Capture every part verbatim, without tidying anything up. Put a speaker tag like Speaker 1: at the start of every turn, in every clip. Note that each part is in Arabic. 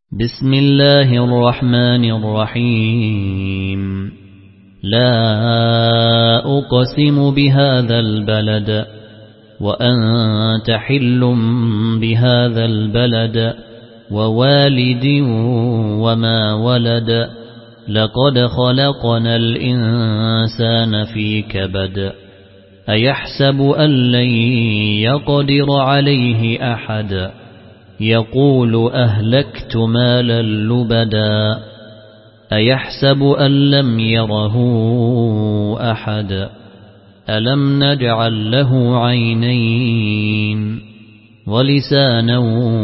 Speaker 1: بسم الله الرحمن الرحيم لا أقسم بهذا البلد وأنت حل بهذا البلد ووالد وما ولد لقد خلقنا الإنسان في كبد أيحسب أن لن يقدر عليه أحد يقول أهلكت مالا لبدا أيحسب أن لم يره أحد ألم نجعل له عينين ولسانا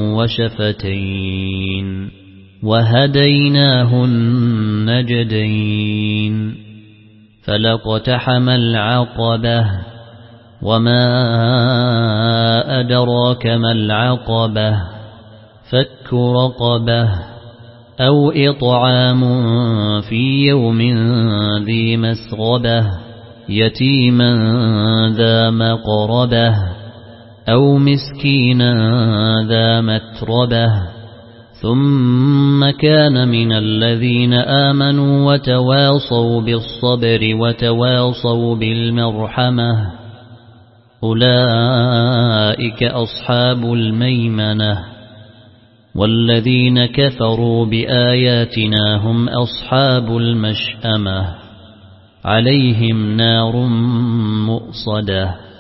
Speaker 1: وشفتين وهديناه النجدين فلاقتحم العقبة وما أدراك ما العقبة فك رقبة أو إطعام في يوم ذي مسغبة يتيما ذا مقربة أو مسكينا ذا متربة ثم كان من الذين آمنوا وتواصوا بالصبر وتواصوا بالمرحمة أولئك أصحاب الميمنة والذين كفروا بآياتنا هم أصحاب المشأمة عليهم نار مؤصدة.